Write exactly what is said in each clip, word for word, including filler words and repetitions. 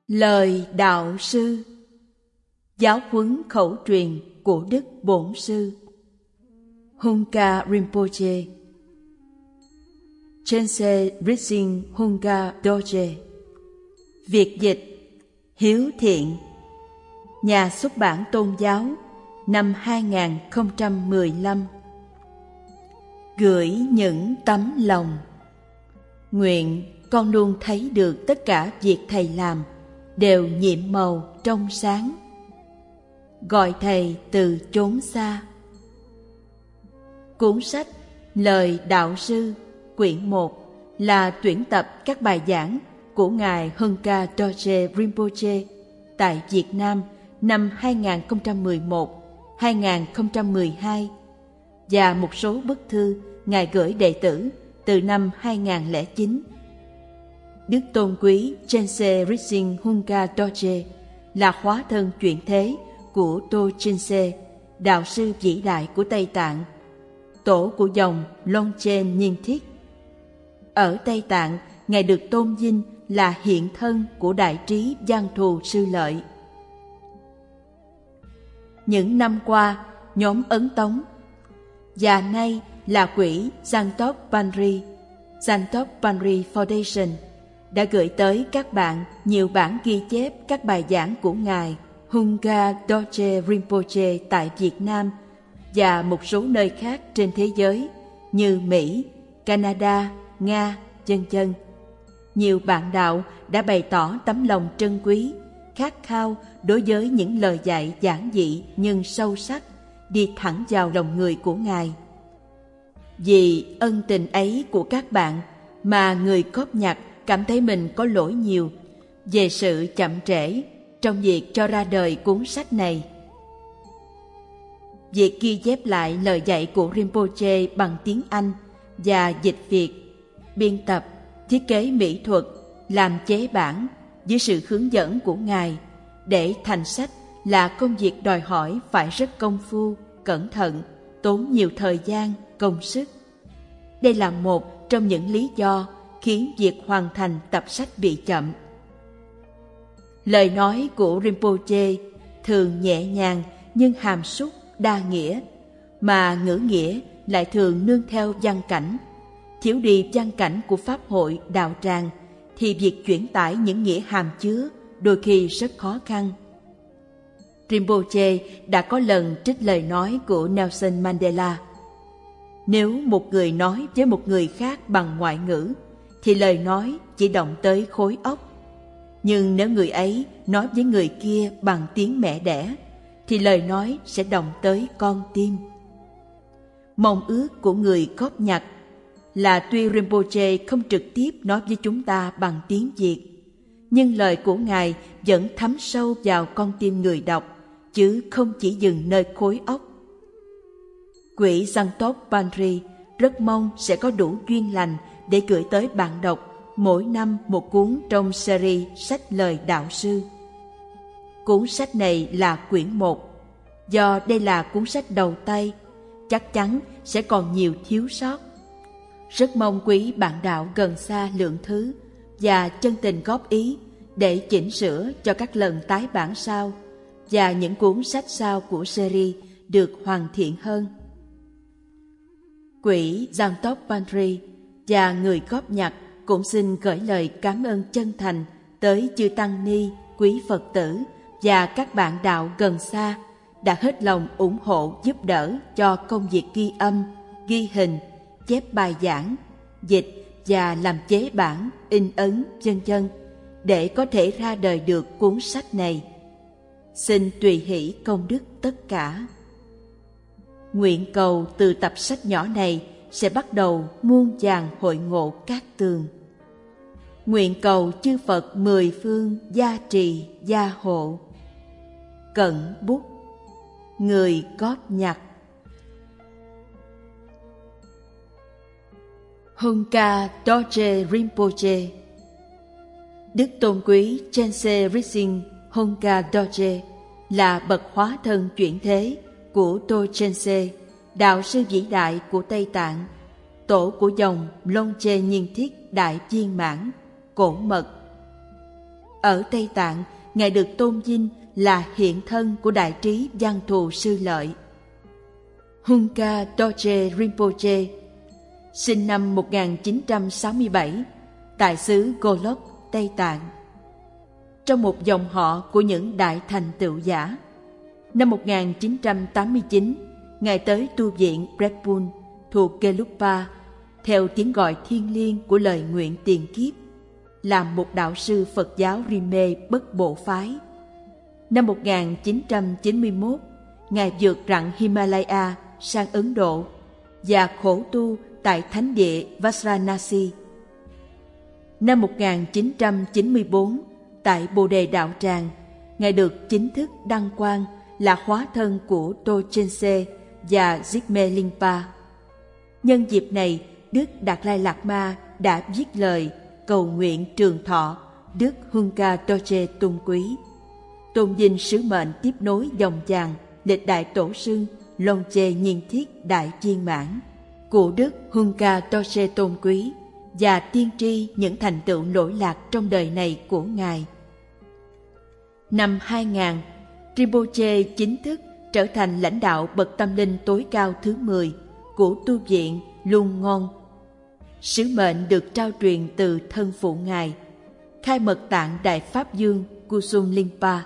Lời đạo sư. Giáo huấn khẩu truyền của Đức Bổn Sư Hungka Rinpoche. Chense Rizin Hungka Doje. Việt dịch Hiếu Thiện. Nhà xuất bản Tôn giáo, năm hai nghìn không trăm mười lăm. Gửi những tấm lòng. Nguyện con luôn thấy được tất cả việc Thầy làm đều nhiệm màu trong sáng. Gọi Thầy từ chốn xa. Cuốn sách Lời Đạo Sư quyển một là tuyển tập các bài giảng của Ngài Hungka Doje Rinpoche tại Việt Nam năm hai nghìn không trăm mười một đến hai nghìn không trăm mười hai và một số bức thư Ngài gửi đệ tử từ năm hai nghìn không trăm lẻ chín. Đức Tôn Quý Chense Rizin Hungka Doje là hóa thân chuyển thế của To Chense, đạo sư vĩ đại của Tây Tạng, tổ của dòng Longchen Nyingthig. Ở Tây Tạng, Ngài được tôn vinh là hiện thân của đại trí Văn Thù Sư Lợi. Những năm qua, nhóm Ấn Tống và nay là quỹ Santok Panri, Santok Panri Foundation đã gửi tới các bạn nhiều bản ghi chép các bài giảng của Ngài Hungka Doje Rinpoche tại Việt Nam và một số nơi khác trên thế giới như Mỹ, Canada, Nga, vân vân. Nhiều bạn đạo đã bày tỏ tấm lòng trân quý, khát khao đối với những lời dạy giản dị nhưng sâu sắc, đi thẳng vào lòng người của Ngài. Vì ân tình ấy của các bạn mà người cóp nhặt cảm thấy mình có lỗi nhiều về sự chậm trễ trong việc cho ra đời cuốn sách này. Việc ghi chép lại lời dạy của Rinpoche bằng tiếng Anh và dịch Việt, biên tập, thiết kế mỹ thuật, làm chế bản dưới sự hướng dẫn của Ngài để thành sách là công việc đòi hỏi phải rất công phu, cẩn thận, tốn nhiều thời gian, công sức. Đây là một trong những lý do khiến việc hoàn thành tập sách bị chậm. Lời nói của Rinpoche thường nhẹ nhàng nhưng hàm súc, đa nghĩa, mà ngữ nghĩa lại thường nương theo văn cảnh. Thiếu đi văn cảnh của pháp hội đạo tràng thì việc chuyển tải những nghĩa hàm chứa đôi khi rất khó khăn. Rinpoche đã có lần trích lời nói của Nelson Mandela: nếu một người nói với một người khác bằng ngoại ngữ thì lời nói chỉ động tới khối óc, nhưng nếu người ấy nói với người kia bằng tiếng mẹ đẻ thì lời nói sẽ động tới con tim. Mong ước của người cóp nhặt là tuy Rinpoche không trực tiếp nói với chúng ta bằng tiếng Việt, nhưng lời của Ngài vẫn thấm sâu vào con tim người đọc, chứ không chỉ dừng nơi khối óc. Quỹ Santok Panri rất mong sẽ có đủ duyên lành để gửi tới bạn đọc mỗi năm một cuốn trong series sách Lời Đạo Sư. Cuốn sách này là quyển một. Do đây là cuốn sách đầu tay, chắc chắn sẽ còn nhiều thiếu sót. Rất mong quý bạn đạo gần xa lượng thứ và chân tình góp ý để chỉnh sửa cho các lần tái bản sau và những cuốn sách sau của series được hoàn thiện hơn. Quỹ Santok Panri và người góp nhặt cũng xin gửi lời cảm ơn chân thành tới chư Tăng Ni, quý Phật tử và các bạn đạo gần xa đã hết lòng ủng hộ giúp đỡ cho công việc ghi âm, ghi hình, chép bài giảng, dịch và làm chế bản, in ấn, vân vân để có thể ra đời được cuốn sách này. Xin tùy hỷ công đức tất cả. Nguyện cầu từ tập sách nhỏ này sẽ bắt đầu muôn vàn hội ngộ cát tường. Nguyện cầu chư Phật mười phương gia trì gia hộ. Cẩn bút. Người góp nhặt. Hungka Doje Rinpoche. Đức Tôn Quý Chense Rizin Hungka Doje là bậc hóa thân chuyển thế của To Chense, đạo sư vĩ đại của Tây Tạng, tổ của dòng Longchen Nyingthig đại viên mãn, cổ mật. Ở Tây Tạng, Ngài được tôn vinh là hiện thân của đại trí văn thù sư lợi. Hunka Dorje Rinpoche sinh năm một nghìn chín trăm sáu mươi bảy tại xứ Golok, Tây Tạng, trong một dòng họ của những đại thành tựu giả. Năm một nghìn chín trăm tám mươi chín, Ngài tới tu viện Prepun thuộc Gelugpa theo tiếng gọi thiêng liêng của lời nguyện tiền kiếp, làm một đạo sư Phật giáo Rimé bất bộ phái. Năm một nghìn chín trăm chín mươi mốt, Ngài vượt rặng Himalaya sang Ấn Độ và khổ tu tại thánh địa Varanasi. Năm một nghìn chín trăm chín mươi bốn, tại Bồ Đề Đạo Tràng, Ngài được chính thức đăng quang là hóa thân của Tochen và Zigme Lingpa. Nhân dịp này, Đức Đạt Lai Lạt Ma đã viết lời cầu nguyện trường thọ Đức Hunka Dorje tôn quý, tôn vinh sứ mệnh tiếp nối dòng dàng lịch đại tổ sư Longche Nhiên Thiết Đại Viên Mãn của Đức Hunka Dorje tôn quý và tiên tri những thành tựu lỗi lạc trong đời này của Ngài. Năm hai nghìn, Rinpoche chính thức trở thành lãnh đạo bậc tâm linh tối cao thứ mười của tu viện Lung Ngon. Sứ mệnh được trao truyền từ thân phụ Ngài, Khai Mật Tạng Đại Pháp Dương Kusum Lingpa.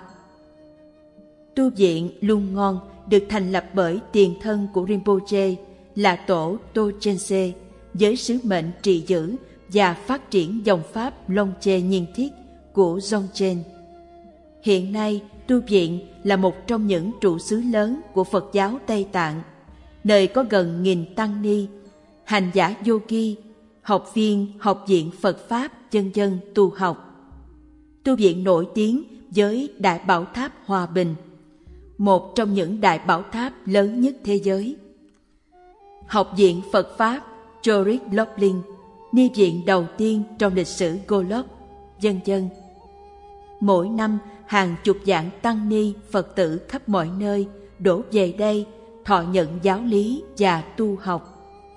Tu viện Lung Ngon được thành lập bởi tiền thân của Rinpoche là tổ Tochen với sứ mệnh trì giữ và phát triển dòng pháp Longche Nhiên Thiết của Dzogchen. Hiện nay, tu viện là một trong những trụ xứ lớn của Phật giáo Tây Tạng, nơi có gần nghìn tăng ni, hành giả yogi, học viên học viện Phật Pháp, vân vân tu học. Tu viện nổi tiếng với Đại Bảo Tháp Hòa Bình, một trong những đại bảo tháp lớn nhất thế giới. Học viện Phật Pháp Chorik Lobling, ni viện đầu tiên trong lịch sử Golok, vân vân. Mỗi năm, hàng chục vạn tăng ni Phật tử khắp mọi nơi đổ về đây thọ nhận giáo lý và tu học.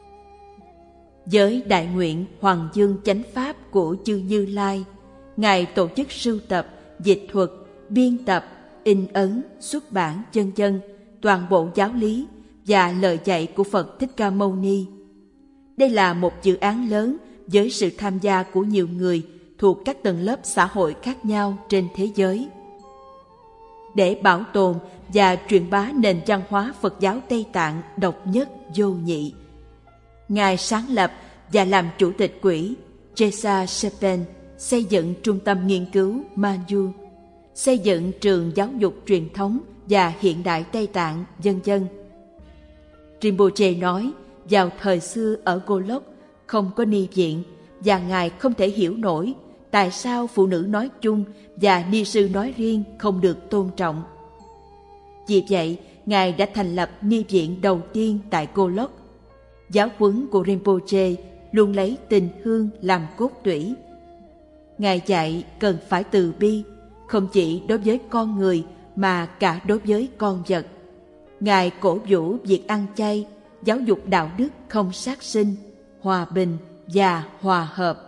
Với đại nguyện Hoàng Dương Chánh Pháp của chư Như Lai, Ngài tổ chức sưu tập, dịch thuật, biên tập, in ấn, xuất bản vân vân toàn bộ giáo lý và lời dạy của Phật Thích Ca Mâu Ni. Đây là một dự án lớn với sự tham gia của nhiều người thuộc các tầng lớp xã hội khác nhau trên thế giới. Để bảo tồn và truyền bá nền văn hóa Phật giáo Tây Tạng độc nhất vô nhị, Ngài sáng lập và làm chủ tịch quỹ Jesa Sepen xây dựng trung tâm nghiên cứu Manju, xây dựng trường giáo dục truyền thống và hiện đại Tây Tạng, vân vân. Rinpoche nói, vào thời xưa ở Golok không có ni viện và Ngài không thể hiểu nổi tại sao phụ nữ nói chung và ni sư nói riêng không được tôn trọng. Vì vậy, Ngài đã thành lập ni viện đầu tiên tại Golok. Giáo huấn của Rinpoche luôn lấy tình thương làm cốt tủy. Ngài dạy cần phải từ bi, không chỉ đối với con người mà cả đối với con vật. Ngài cổ vũ việc ăn chay, giáo dục đạo đức không sát sinh, hòa bình và hòa hợp.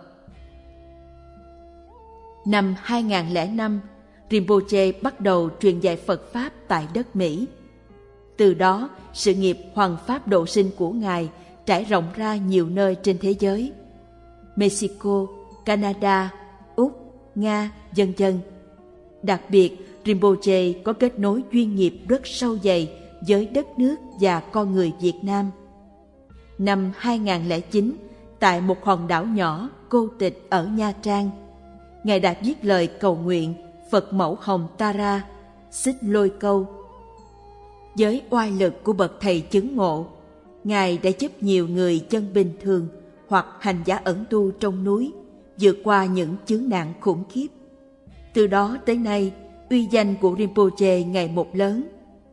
Năm hai nghìn lẻ năm, Rinpoche bắt đầu truyền dạy Phật Pháp tại đất Mỹ. Từ đó, sự nghiệp hoằng pháp độ sinh của Ngài trải rộng ra nhiều nơi trên thế giới: Mexico, Canada, Úc, Nga, vân vân. Đặc biệt, Rinpoche có kết nối duyên nghiệp rất sâu dày với đất nước và con người Việt Nam. Năm hai nghìn lẻ chín, tại một hòn đảo nhỏ cô tịch ở Nha Trang, Ngài đã viết lời cầu nguyện Phật mẫu Hồng Tara, Xích Lôi Câu. Với oai lực của bậc thầy chứng ngộ, Ngài đã giúp nhiều người dân bình thường hoặc hành giả ẩn tu trong núi vượt qua những chướng nạn khủng khiếp. Từ đó tới nay, uy danh của Rinpoche ngày một lớn.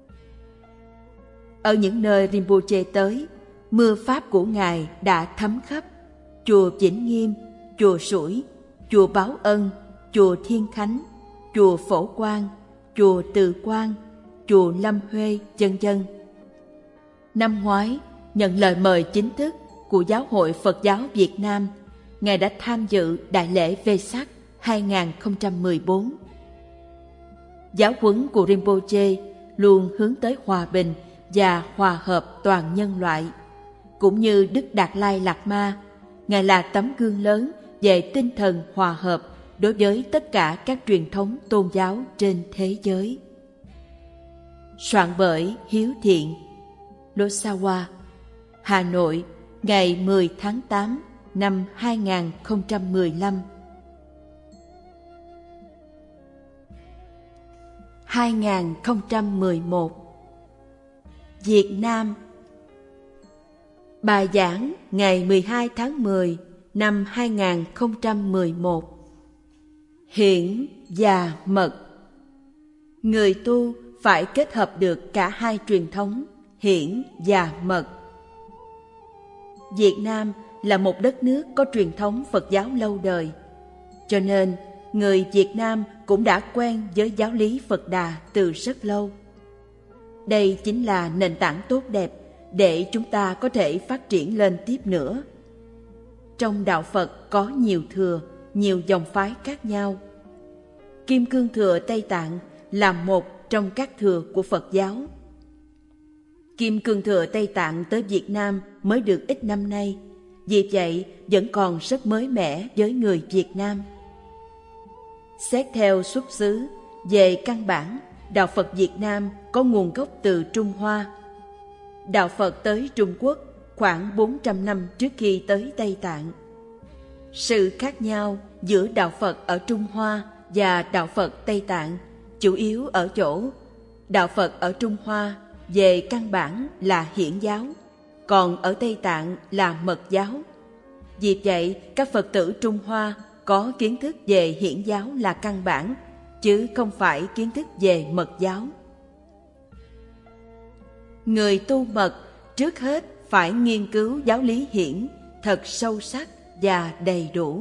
Ở những nơi Rinpoche tới, mưa pháp của Ngài đã thấm khắp chùa Vĩnh Nghiêm, chùa Sủi, chùa Báo Ân, chùa Thiên Khánh, chùa Phổ Quang, chùa Từ Quang, chùa Lâm Huê, vân vân. Năm ngoái, nhận lời mời chính thức của Giáo hội Phật giáo Việt Nam, Ngài đã tham dự đại lễ Vesak hai nghìn không trăm mười bốn. Giáo huấn của Rinpoche luôn hướng tới hòa bình và hòa hợp toàn nhân loại. Cũng như Đức Đạt Lai Lạt Ma, Ngài là tấm gương lớn về tinh thần hòa hợp đối với tất cả các truyền thống tôn giáo trên thế giới. Soạn bởi Hiếu Thiện, Lossawa, Hà Nội, ngày mười tháng tám năm hai nghìn không trăm mười lăm. hai nghìn không trăm mười một. Việt Nam. Bài giảng ngày mười hai tháng mười năm hai nghìn không trăm mười một. Hiển và mật. Người tu phải kết hợp được cả hai truyền thống hiển và mật. Việt Nam là một đất nước có truyền thống Phật giáo lâu đời, cho nên người Việt Nam cũng đã quen với giáo lý Phật Đà từ rất lâu. Đây chính là nền tảng tốt đẹp để chúng ta có thể phát triển lên tiếp nữa. Trong đạo Phật có nhiều thừa, nhiều dòng phái khác nhau. Kim Cương Thừa Tây Tạng là một trong các thừa của Phật giáo. Kim Cương Thừa Tây Tạng tới Việt Nam mới được ít năm nay, vì vậy vẫn còn rất mới mẻ với người Việt Nam. Xét theo xuất xứ, về căn bản, đạo Phật Việt Nam có nguồn gốc từ Trung Hoa. Đạo Phật tới Trung Quốc khoảng bốn trăm năm trước khi tới Tây Tạng. Sự khác nhau giữa đạo Phật ở Trung Hoa và đạo Phật Tây Tạng chủ yếu ở chỗ đạo Phật ở Trung Hoa về căn bản là hiển giáo, còn ở Tây Tạng là mật giáo. Vì vậy, các Phật tử Trung Hoa có kiến thức về hiển giáo là căn bản, chứ không phải kiến thức về mật giáo. Người tu mật trước hết phải nghiên cứu giáo lý hiển thật sâu sắc và đầy đủ.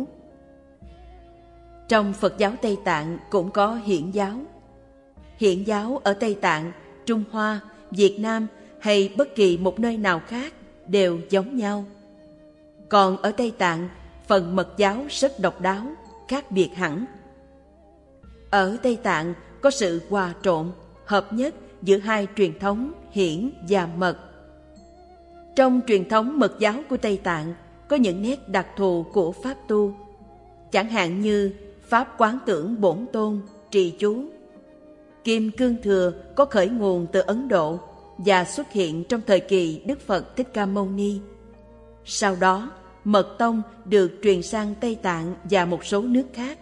Trong Phật giáo Tây Tạng cũng có hiển giáo. Hiển giáo ở Tây Tạng, Trung Hoa, Việt Nam hay bất kỳ một nơi nào khác đều giống nhau. Còn ở Tây Tạng, phần mật giáo rất độc đáo, khác biệt hẳn. Ở Tây Tạng có sự hòa trộn, hợp nhất giữa hai truyền thống hiển và mật. Trong truyền thống mật giáo của Tây Tạng có những nét đặc thù của pháp tu, chẳng hạn như pháp quán tưởng bổn tôn, trì chú. Kim Cương Thừa có khởi nguồn từ Ấn Độ và xuất hiện trong thời kỳ Đức Phật Thích Ca Mâu Ni. Sau đó, Mật Tông được truyền sang Tây Tạng và một số nước khác.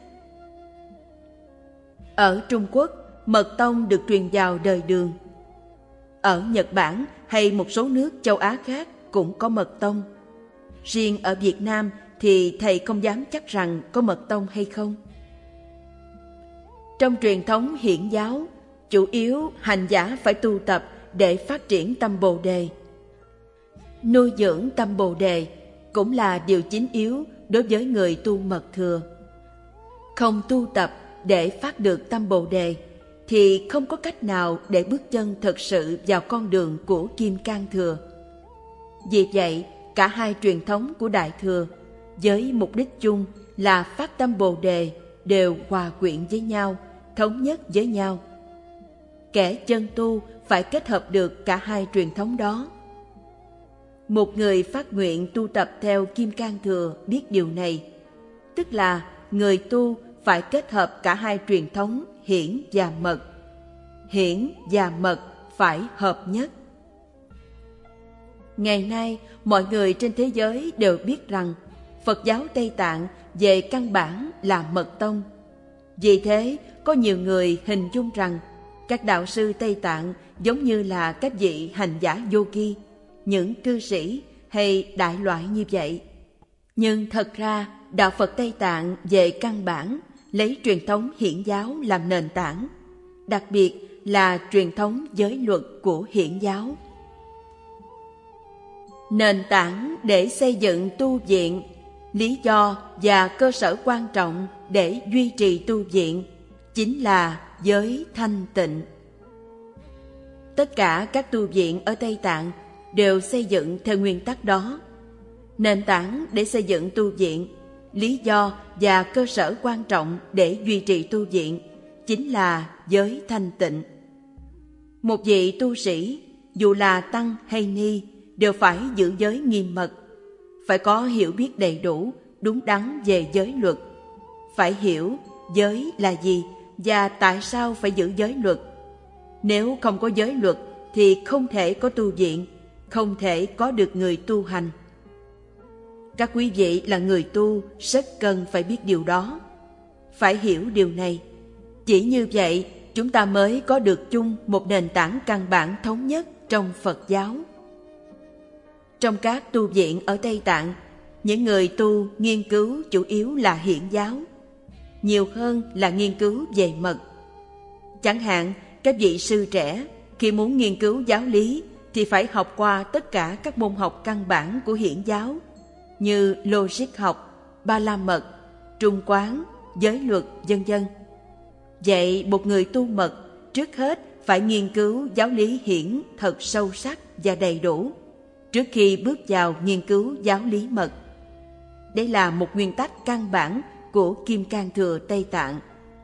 Ở Trung Quốc, Mật Tông được truyền vào đời Đường. Ở Nhật Bản hay một số nước châu Á khác cũng có Mật Tông. Riêng ở Việt Nam thì thầy không dám chắc rằng có Mật Tông hay không. Trong truyền thống hiển giáo, chủ yếu hành giả phải tu tập để phát triển tâm Bồ Đề. Nuôi dưỡng tâm Bồ Đề cũng là điều chính yếu đối với người tu mật thừa. Không tu tập để phát được tâm Bồ Đề thì không có cách nào để bước chân thực sự vào con đường của Kim Cang Thừa. Vì vậy, cả hai truyền thống của Đại Thừa với mục đích chung là phát tâm Bồ Đề đều hòa quyện với nhau, thống nhất với nhau. Kẻ chân tu phải kết hợp được cả hai truyền thống đó. Một người phát nguyện tu tập theo Kim Cang Thừa biết điều này, tức là người tu phải kết hợp cả hai truyền thống hiển và mật. Hiển và mật phải hợp nhất. Ngày nay, mọi người trên thế giới đều biết rằng Phật giáo Tây Tạng về căn bản là mật tông. Vì thế, có nhiều người hình dung rằng các đạo sư Tây Tạng giống như là các vị hành giả yogi, những cư sĩ hay đại loại như vậy. Nhưng thật ra, đạo Phật Tây Tạng về căn bản lấy truyền thống hiển giáo làm nền tảng, đặc biệt là truyền thống giới luật của hiển giáo. Nền tảng để xây dựng tu viện, lý do và cơ sở quan trọng để duy trì tu viện chính là giới thanh tịnh. Tất cả các tu viện ở Tây Tạng đều xây dựng theo nguyên tắc đó. Nền tảng để xây dựng tu viện lý do và cơ sở quan trọng để duy trì tu viện chính là giới thanh tịnh. Một vị tu sĩ, dù là tăng hay ni, đều phải giữ giới nghiêm mật, phải có hiểu biết đầy đủ, đúng đắn về giới luật, phải hiểu giới là gì và tại sao phải giữ giới luật. Nếu không có giới luật thì không thể có tu viện, không thể có được người tu hành. Các quý vị là người tu rất cần phải biết điều đó, phải hiểu điều này. Chỉ như vậy chúng ta mới có được chung một nền tảng căn bản thống nhất trong Phật giáo. Trong các tu viện ở Tây Tạng, những người tu nghiên cứu chủ yếu là hiển giáo, nhiều hơn là nghiên cứu về mật. Chẳng hạn, các vị sư trẻ khi muốn nghiên cứu giáo lý thì phải học qua tất cả các môn học căn bản của hiển giáo như logic học, ba la mật, trung quán, giới luật, vân vân. Vậy một người tu mật trước hết phải nghiên cứu giáo lý hiển thật sâu sắc và đầy đủ trước khi bước vào nghiên cứu giáo lý mật. Đây là một nguyên tắc căn bản của Kim Cang Thừa Tây Tạng.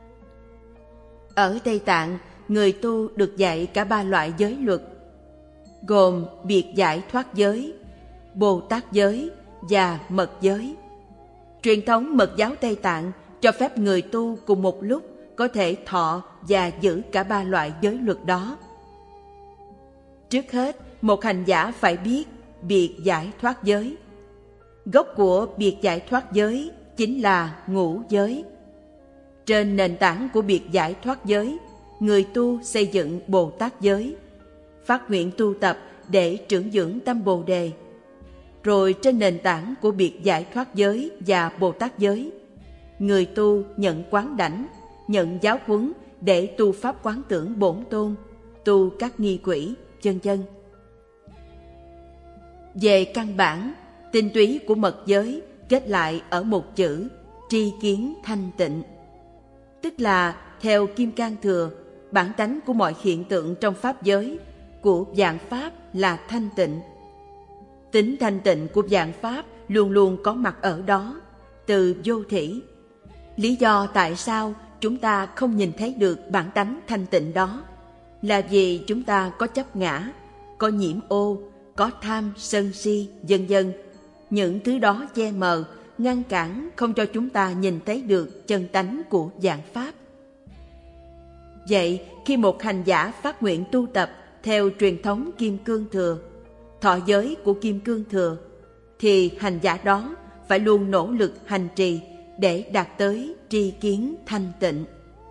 Ở Tây Tạng, người tu được dạy cả ba loại giới luật, gồm biệt giải thoát giới, Bồ Tát giới và mật giới. Truyền thống mật giáo Tây Tạng cho phép người tu cùng một lúc có thể thọ và giữ cả ba loại giới luật đó. Trước hết, một hành giả phải biết biệt giải thoát giới. Gốc của biệt giải thoát giới chính là ngũ giới. Trên nền tảng của biệt giải thoát giới, người tu xây dựng Bồ Tát giới, phát nguyện tu tập để trưởng dưỡng tâm Bồ Đề. Rồi trên nền tảng của biệt giải thoát giới và Bồ Tát giới, người tu nhận quán đảnh, nhận giáo huấn để tu pháp quán tưởng bổn tôn, tu các nghi quỷ, vân vân. Về căn bản, tinh túy của mật giới kết lại ở một chữ tri kiến thanh tịnh. Tức là theo Kim Cang Thừa, bản tánh của mọi hiện tượng trong pháp giới của vạn pháp là thanh tịnh. Tính thanh tịnh của vạn pháp luôn luôn có mặt ở đó, từ vô thỉ. Lý do tại sao chúng ta không nhìn thấy được bản tánh thanh tịnh đó là vì chúng ta có chấp ngã, có nhiễm ô, có tham, sân si, vân vân. Những thứ đó che mờ, ngăn cản không cho chúng ta nhìn thấy được chân tánh của vạn pháp. Vậy, khi một hành giả phát nguyện tu tập theo truyền thống Kim Cương Thừa, thọ giới của Kim Cương Thừa, thì hành giả đó phải luôn nỗ lực hành trì để đạt tới tri kiến thanh tịnh.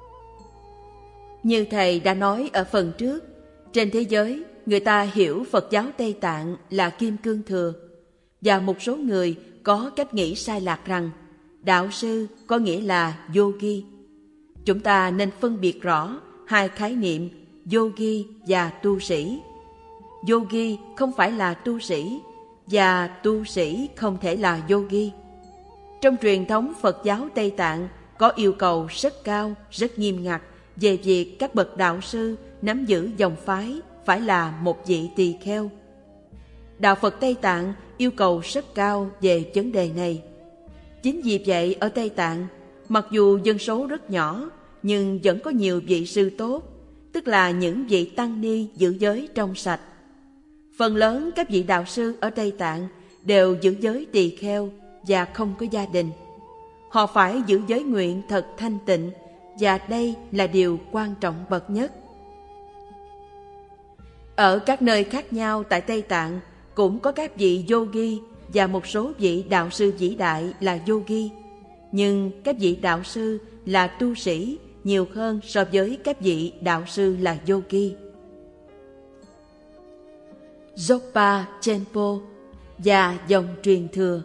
Như Thầy đã nói ở phần trước, trên thế giới người ta hiểu Phật giáo Tây Tạng là Kim Cương Thừa, và một số người có cách nghĩ sai lạc rằng đạo sư có nghĩa là yogi. Chúng ta nên phân biệt rõ hai khái niệm yogi và tu sĩ. Yogi không phải là tu sĩ, và tu sĩ không thể là yogi. Trong truyền thống Phật giáo Tây Tạng có yêu cầu rất cao, rất nghiêm ngặt về việc các bậc đạo sư nắm giữ dòng phái phải là một vị tỳ kheo. Đạo Phật Tây Tạng yêu cầu rất cao về vấn đề này. Chính vì vậy ở Tây Tạng, mặc dù dân số rất nhỏ, nhưng vẫn có nhiều vị sư tốt, tức là những vị tăng ni giữ giới trong sạch. Phần lớn các vị đạo sư ở Tây Tạng đều giữ giới tỳ kheo và không có gia đình. Họ phải giữ giới nguyện thật thanh tịnh, và đây là điều quan trọng bậc nhất. Ở các nơi khác nhau tại Tây Tạng cũng có các vị yogi và một số vị đạo sư vĩ đại là yogi, nhưng các vị đạo sư là tu sĩ nhiều hơn so với các vị đạo sư là yogi. Zopa Chenpo và dòng truyền thừa.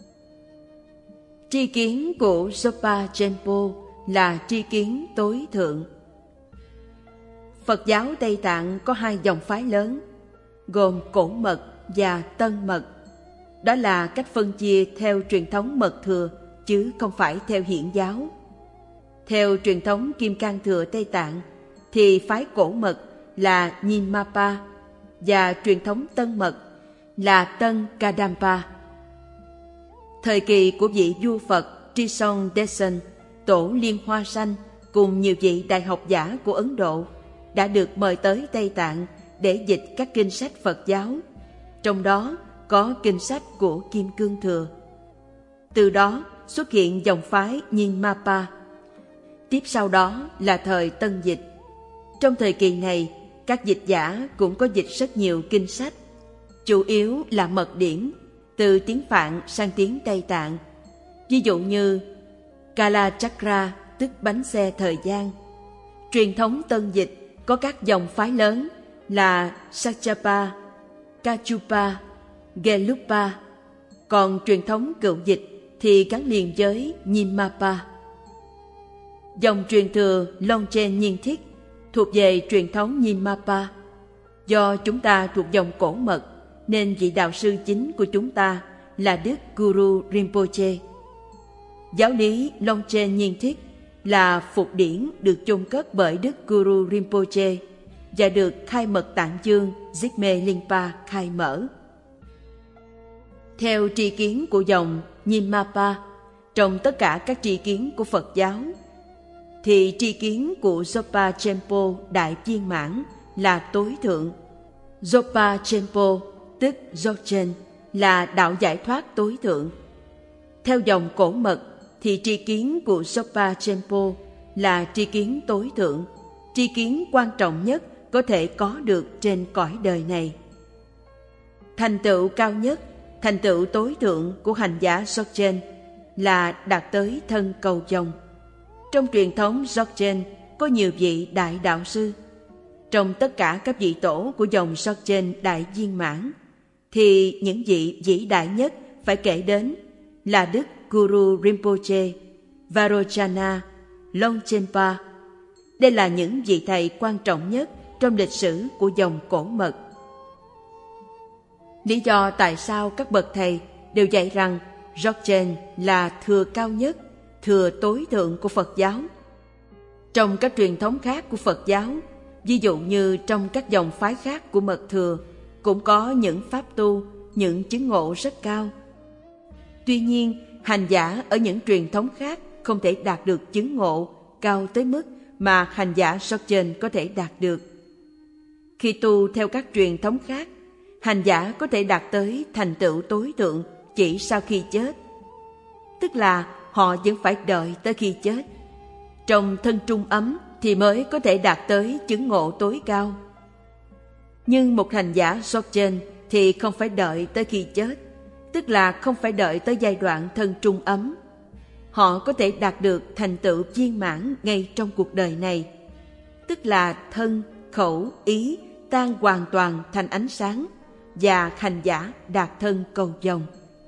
Tri kiến của Zopa Chenpo là tri kiến tối thượng. Phật giáo Tây Tạng có hai dòng phái lớn, gồm cổ mật và tân mật. Đó là cách phân chia theo truyền thống mật thừa, chứ không phải theo hiển giáo. Theo truyền thống Kim Cang Thừa Tây Tạng, thì phái cổ mật là Nyingmapa, và truyền thống tân mật là Tân Kadampa. Thời kỳ của vị vua Phật Trison Deson, tổ Liên Hoa Xanh, cùng nhiều vị đại học giả của Ấn Độ đã được mời tới Tây Tạng để dịch các kinh sách Phật giáo, trong đó có kinh sách của Kim Cương Thừa. Từ đó xuất hiện dòng phái Nyingmapa. Tiếp sau đó là thời Tân Dịch. Trong thời kỳ này, các dịch giả cũng có dịch rất nhiều kinh sách, chủ yếu là mật điển, từ tiếng Phạn sang tiếng Tây Tạng. Ví dụ như Kalachakra, tức bánh xe thời gian. Truyền thống Tân Dịch có các dòng phái lớn là Sakchapa, Kachupa, Gelupa. Còn truyền thống Cựu Dịch thì gắn liền với Nyingmapa. Dòng truyền thừa Longchen Nhiên Thiết thuộc về truyền thống Nyingmapa. Do chúng ta thuộc dòng cổ mật, nên vị đạo sư chính của chúng ta là Đức Guru Rinpoche. Giáo lý Longchen Nhiên Thiết là phục điển được chôn cất bởi Đức Guru Rinpoche và được Khai Mật Tạng Dương Jigme Lingpa khai mở. Theo tri kiến của dòng Nyingmapa, trong tất cả các tri kiến của Phật giáo, thì tri kiến của Zopa Chenpo Đại Viên Mãn là tối thượng. Zopa Chenpo, tức Dzogchen, là đạo giải thoát tối thượng. Theo dòng cổ mật, thì tri kiến của Zopa Chenpo là tri kiến tối thượng, tri kiến quan trọng nhất có thể có được trên cõi đời này. Thành tựu cao nhất, thành tựu tối thượng của hành giả Dzogchen là đạt tới thân cầu vồng. Trong truyền thống Dzogchen có nhiều vị đại đạo sư. Trong tất cả các vị tổ của dòng Dzogchen Đại Viên Mãn, thì những vị vĩ đại nhất phải kể đến là Đức Guru Rinpoche, Vairochana, Longchenpa. Đây là những vị thầy quan trọng nhất trong lịch sử của dòng cổ mật. Lý do tại sao các bậc thầy đều dạy rằng Dzogchen là thừa cao nhất, thừa tối thượng của Phật giáo. Trong các truyền thống khác của Phật giáo, ví dụ như trong các dòng phái khác của mật thừa, cũng có những pháp tu, những chứng ngộ rất cao. Tuy nhiên, hành giả ở những truyền thống khác không thể đạt được chứng ngộ cao tới mức mà hành giả Dzogchen có thể đạt được. Khi tu theo các truyền thống khác, hành giả có thể đạt tới thành tựu tối thượng chỉ sau khi chết. Tức là họ vẫn phải đợi tới khi chết. Trong thân trung ấm thì mới có thể đạt tới chứng ngộ tối cao. Nhưng một hành giả Dzogchen thì không phải đợi tới khi chết, tức là không phải đợi tới giai đoạn thân trung ấm. Họ có thể đạt được thành tựu viên mãn ngay trong cuộc đời này, tức là thân, khẩu, ý tan hoàn toàn thành ánh sáng, và hành giả đạt thân cầu vồng.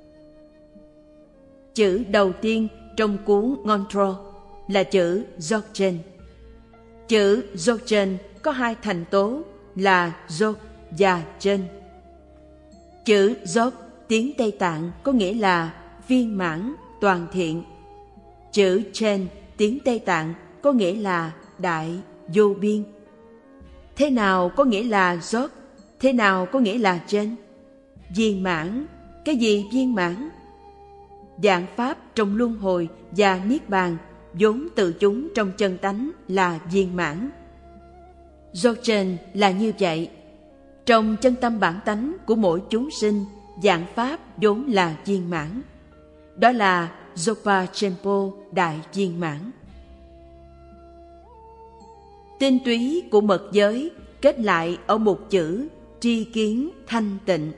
Chữ đầu tiên trong cuốn Ngondro là chữ Dzogchen. Chữ Dzogchen có hai thành tố là Dzog và Chen. Chữ Dzog tiếng Tây Tạng có nghĩa là viên mãn, toàn thiện. Chữ Chen tiếng Tây Tạng có nghĩa là đại, vô biên. Thế nào có nghĩa là Dzog? Thế nào có nghĩa là Chen? Viên mãn. Cái gì viên mãn? Vạn pháp trong luân hồi và niết bàn vốn tự chúng trong chân tánh là viên mãn. Dzogchen là như vậy. Trong chân tâm bản tánh của mỗi chúng sinh, vạn pháp vốn là viên mãn. Đó là Zopa Chenpo Đại Viên Mãn. Tinh túy của mật giới kết lại ở một chữ tri kiến thanh tịnh.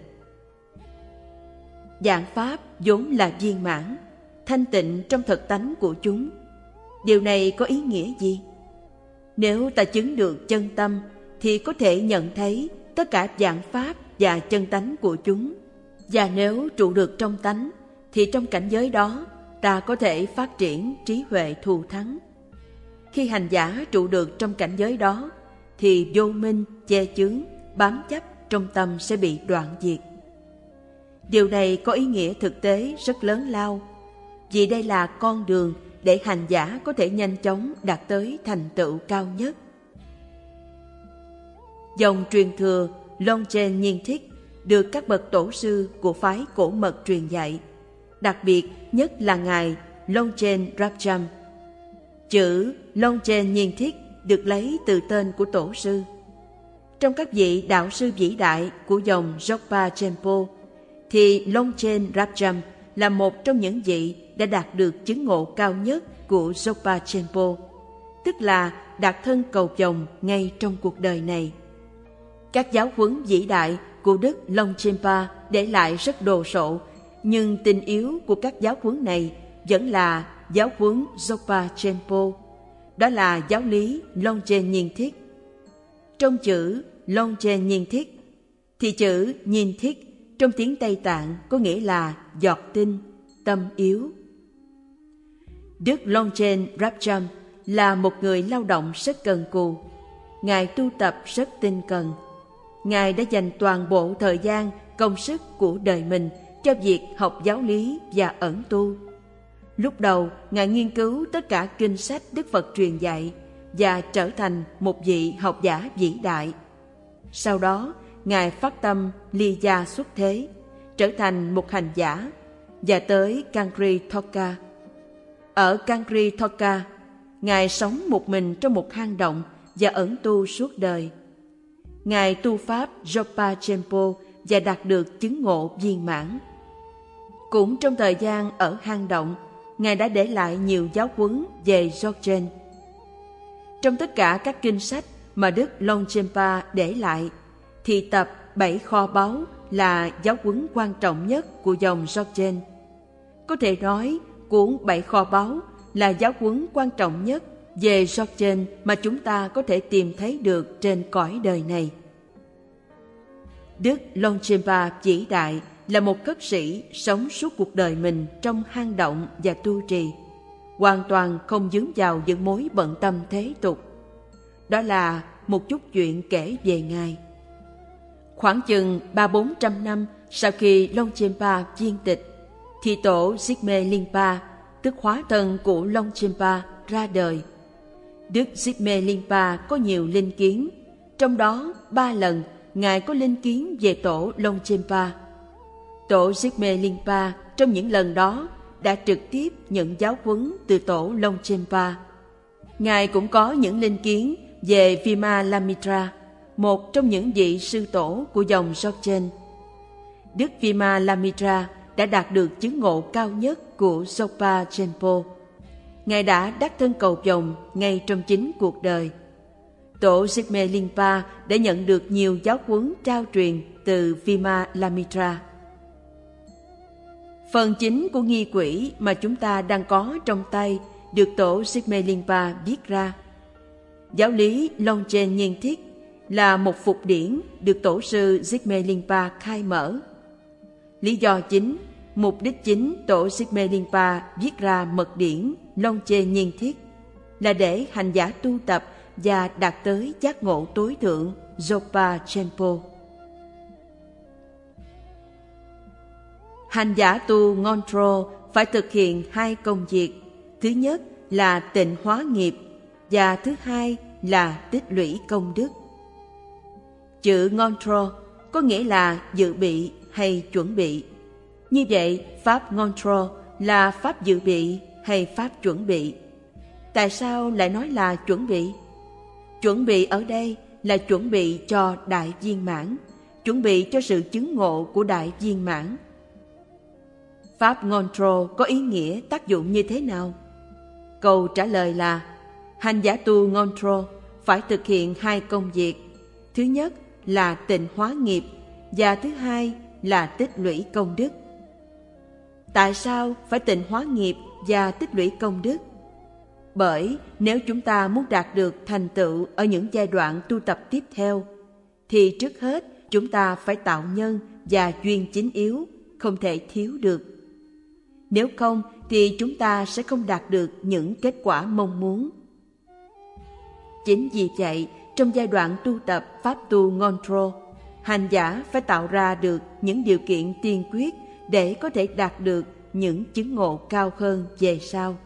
Vạn pháp vốn là viên mãn, thanh tịnh trong thực tánh của chúng. Điều này có ý nghĩa gì? Nếu ta chứng được chân tâm thì có thể nhận thấy tất cả vạn pháp và chân tánh của chúng. Và nếu trụ được trong tánh thì trong cảnh giới đó ta có thể phát triển trí huệ thù thắng. Khi hành giả trụ được trong cảnh giới đó thì vô minh, che chướng, bám chấp trong tâm sẽ bị đoạn diệt. Điều này có ý nghĩa thực tế rất lớn lao, vì đây là con đường để hành giả có thể nhanh chóng đạt tới thành tựu cao nhất. Dòng truyền thừa Longchen Nhiên Thiết được các bậc tổ sư của phái cổ mật truyền dạy, đặc biệt nhất là ngài Longchen Rabjam. Chữ Longchen Nhiên Thiết được lấy từ tên của tổ sư. Trong các vị đạo sư vĩ đại của dòng Dzogpa Chenpo, thì Longchen Rabjam là một trong những vị đã đạt được chứng ngộ cao nhất của Dzogpa Chenpo, tức là đạt thân cầu vồng ngay trong cuộc đời này. Các giáo huấn vĩ đại của Đức Longchenpa để lại rất đồ sộ, nhưng tinh yếu của các giáo huấn này vẫn là giáo huấn Dzogpa Chenpo, đó là giáo lý Longchen Nhiên Thiết. Trong chữ Longchen Nhiên Thiết thì chữ Nhiên Thiết trong tiếng Tây Tạng có nghĩa là giọt tinh, tâm yếu. Đức Longchen Rabjam là một người lao động rất cần cù. Ngài tu tập rất tinh cần. Ngài đã dành toàn bộ thời gian, công sức của đời mình cho việc học giáo lý và ẩn tu. Lúc đầu, Ngài nghiên cứu tất cả kinh sách Đức Phật truyền dạy và trở thành một vị học giả vĩ đại. Sau đó, Ngài phát tâm ly gia xuất thế, trở thành một hành giả, và tới Kangri Thoka. Ở Kangri Thoka, Ngài sống một mình trong một hang động và ẩn tu suốt đời. Ngài tu pháp Dzogpa Chenpo và đạt được chứng ngộ viên mãn. Cũng trong thời gian ở hang động, Ngài đã để lại nhiều giáo huấn về Dzogchen. Trong tất cả các kinh sách mà Đức Longchenpa để lại, thì tập Bảy Kho Báu là giáo huấn quan trọng nhất của dòng Dzogchen. Có thể nói, cuốn Bảy Kho Báu là giáo huấn quan trọng nhất về Dzogchen mà chúng ta có thể tìm thấy được trên cõi đời này. Đức Longchenpa vĩ đại là một khất sĩ sống suốt cuộc đời mình trong hang động và tu trì, hoàn toàn không dướng vào những mối bận tâm thế tục. Đó là một chút chuyện kể về Ngài. Khoảng chừng ba bốn trăm năm sau khi Longchenpa viên tịch, thì tổ Jigme Lingpa, tức hóa thân của Longchenpa, ra đời. Đức Jigme Lingpa có nhiều linh kiến, trong đó ba lần Ngài có linh kiến về tổ Longchenpa. Tổ Jigme Lingpa trong những lần đó đã trực tiếp nhận giáo huấn từ tổ Longchenpa. Ngài cũng có những linh kiến về Vimalamitra, một trong những vị sư tổ của dòng Dzogchen. Đức Vimalamitra đã đạt được chứng ngộ cao nhất của Dzogpa Chenpo. Ngài đã đắc thân cầu vồng ngay trong chính cuộc đời. Tổ Jigme Lingpa đã nhận được nhiều giáo huấn trao truyền từ Vimalamitra. Phần chính của nghi quỹ mà chúng ta đang có trong tay được tổ Jigme Lingpa viết ra. Giáo lý Longchen Nhiên Thiết là một phục điển được tổ sư Jigme Lingpa khai mở. Lý do chính, mục đích chính tổ Jigme Lingpa viết ra mật điển Longchen Nhiên Thiết là để hành giả tu tập và đạt tới giác ngộ tối thượng Dzogpa Chenpo. Hành giả tu Ngondro phải thực hiện hai công việc. Thứ nhất là tịnh hóa nghiệp và thứ hai là tích lũy công đức. Chữ Ngondro có nghĩa là dự bị hay chuẩn bị. Như vậy, pháp Ngondro là pháp dự bị hay pháp chuẩn bị? Tại sao lại nói là chuẩn bị? Chuẩn bị ở đây là chuẩn bị cho đại viên mãn, chuẩn bị cho sự chứng ngộ của đại viên mãn. Pháp Ngondro có ý nghĩa tác dụng như thế nào? Câu trả lời là hành giả tu Ngondro phải thực hiện hai công việc. Thứ nhất là tịnh hóa nghiệp và thứ hai là tích lũy công đức. Tại sao phải tịnh hóa nghiệp và tích lũy công đức? Bởi nếu chúng ta muốn đạt được thành tựu ở những giai đoạn tu tập tiếp theo, thì trước hết chúng ta phải tạo nhân và duyên chính yếu, không thể thiếu được. Nếu không thì chúng ta sẽ không đạt được những kết quả mong muốn. Chính vì vậy, trong giai đoạn tu tập pháp tu Ngondro, hành giả phải tạo ra được những điều kiện tiên quyết để có thể đạt được những chứng ngộ cao hơn về sau.